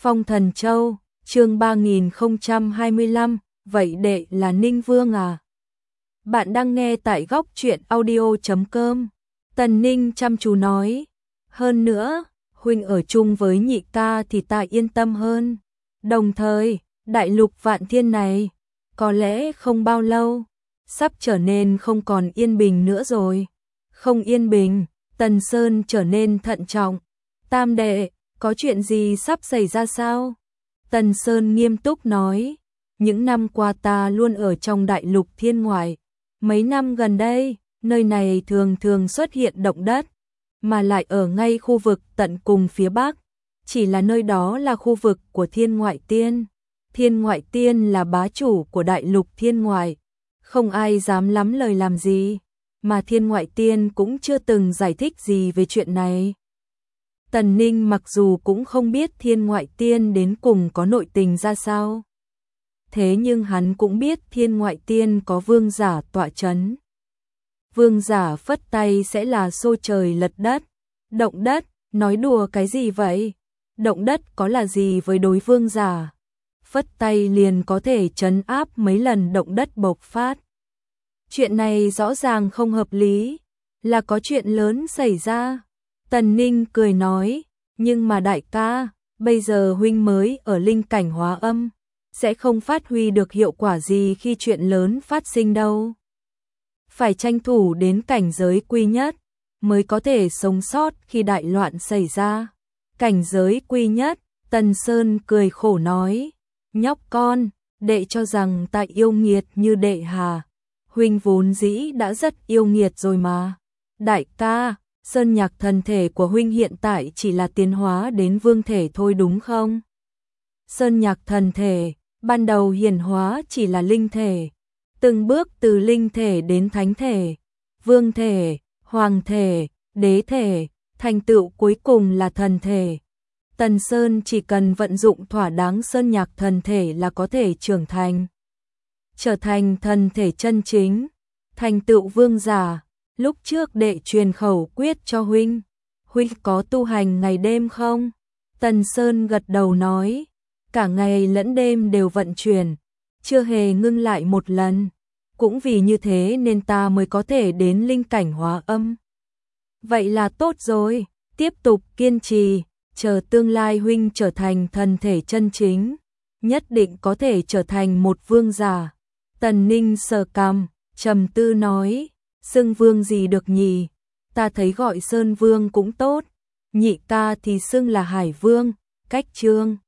Phong Thần Châu, chương 3025, vậy đệ là Ninh Vương à? Bạn đang nghe tại góc truyện audio.com. Tần Ninh chăm chú nói, hơn nữa, huynh ở chung với nhị ca thì ta yên tâm hơn. Đồng thời, đại lục vạn thiên này, có lẽ không bao lâu, sắp trở nên không còn yên bình nữa rồi. Không yên bình, Tần Sơn trở nên thận trọng. Tam đệ, có chuyện gì sắp xảy ra sao? Tần Sơn nghiêm túc nói, những năm qua ta luôn ở trong đại lục thiên ngoại. Mấy năm gần đây, nơi này thường thường xuất hiện động đất, mà lại ở ngay khu vực tận cùng phía bắc. Chỉ là nơi đó là khu vực của thiên ngoại tiên. Thiên ngoại tiên là bá chủ của đại lục thiên ngoại. Không ai dám lắm lời làm gì, mà thiên ngoại tiên cũng chưa từng giải thích gì về chuyện này. Tần Ninh mặc dù cũng không biết thiên ngoại tiên đến cùng có nội tình ra sao. Thế nhưng hắn cũng biết thiên ngoại tiên có vương giả tọa chấn. Vương giả phất tay sẽ là xô trời lật đất. Động đất, nói đùa cái gì vậy? Động đất có là gì với đối vương giả? Phất tay liền có thể trấn áp mấy lần động đất bộc phát. Chuyện này rõ ràng không hợp lý, là có chuyện lớn xảy ra. Tần Ninh cười nói, nhưng mà đại ca, bây giờ huynh mới ở linh cảnh hóa âm, sẽ không phát huy được hiệu quả gì khi chuyện lớn phát sinh đâu. Phải tranh thủ đến cảnh giới quy nhất, mới có thể sống sót khi đại loạn xảy ra. Cảnh giới quy nhất, Tần Sơn cười khổ nói, nhóc con, đệ cho rằng ta yêu nghiệt như đệ hà. Huynh vốn dĩ đã rất yêu nghiệt rồi mà. Đại ca, sơn nhạc thần thể của huynh hiện tại chỉ là tiến hóa đến vương thể thôi đúng không? Sơn nhạc thần thể, ban đầu hiển hóa chỉ là linh thể, từng bước từ linh thể đến thánh thể, vương thể, hoàng thể, đế thể, thành tựu cuối cùng là thần thể. Tần Sơn chỉ cần vận dụng thỏa đáng sơn nhạc thần thể là có thể trưởng thành, trở thành thần thể chân chính, thành tựu vương giả. Lúc trước đệ truyền khẩu quyết cho huynh, huynh có tu hành ngày đêm không? Tần Sơn gật đầu nói, cả ngày lẫn đêm đều vận chuyển, chưa hề ngưng lại một lần. Cũng vì như thế nên ta mới có thể đến linh cảnh hóa âm. Vậy là tốt rồi, tiếp tục kiên trì, chờ tương lai huynh trở thành thần thể chân chính, nhất định có thể trở thành một vương giả. Tần Ninh sờ cằm, trầm tư nói, xưng vương gì được nhỉ? Ta thấy gọi Sơn Vương cũng tốt, nhị ca thì xưng là Hải Vương, cách Trương.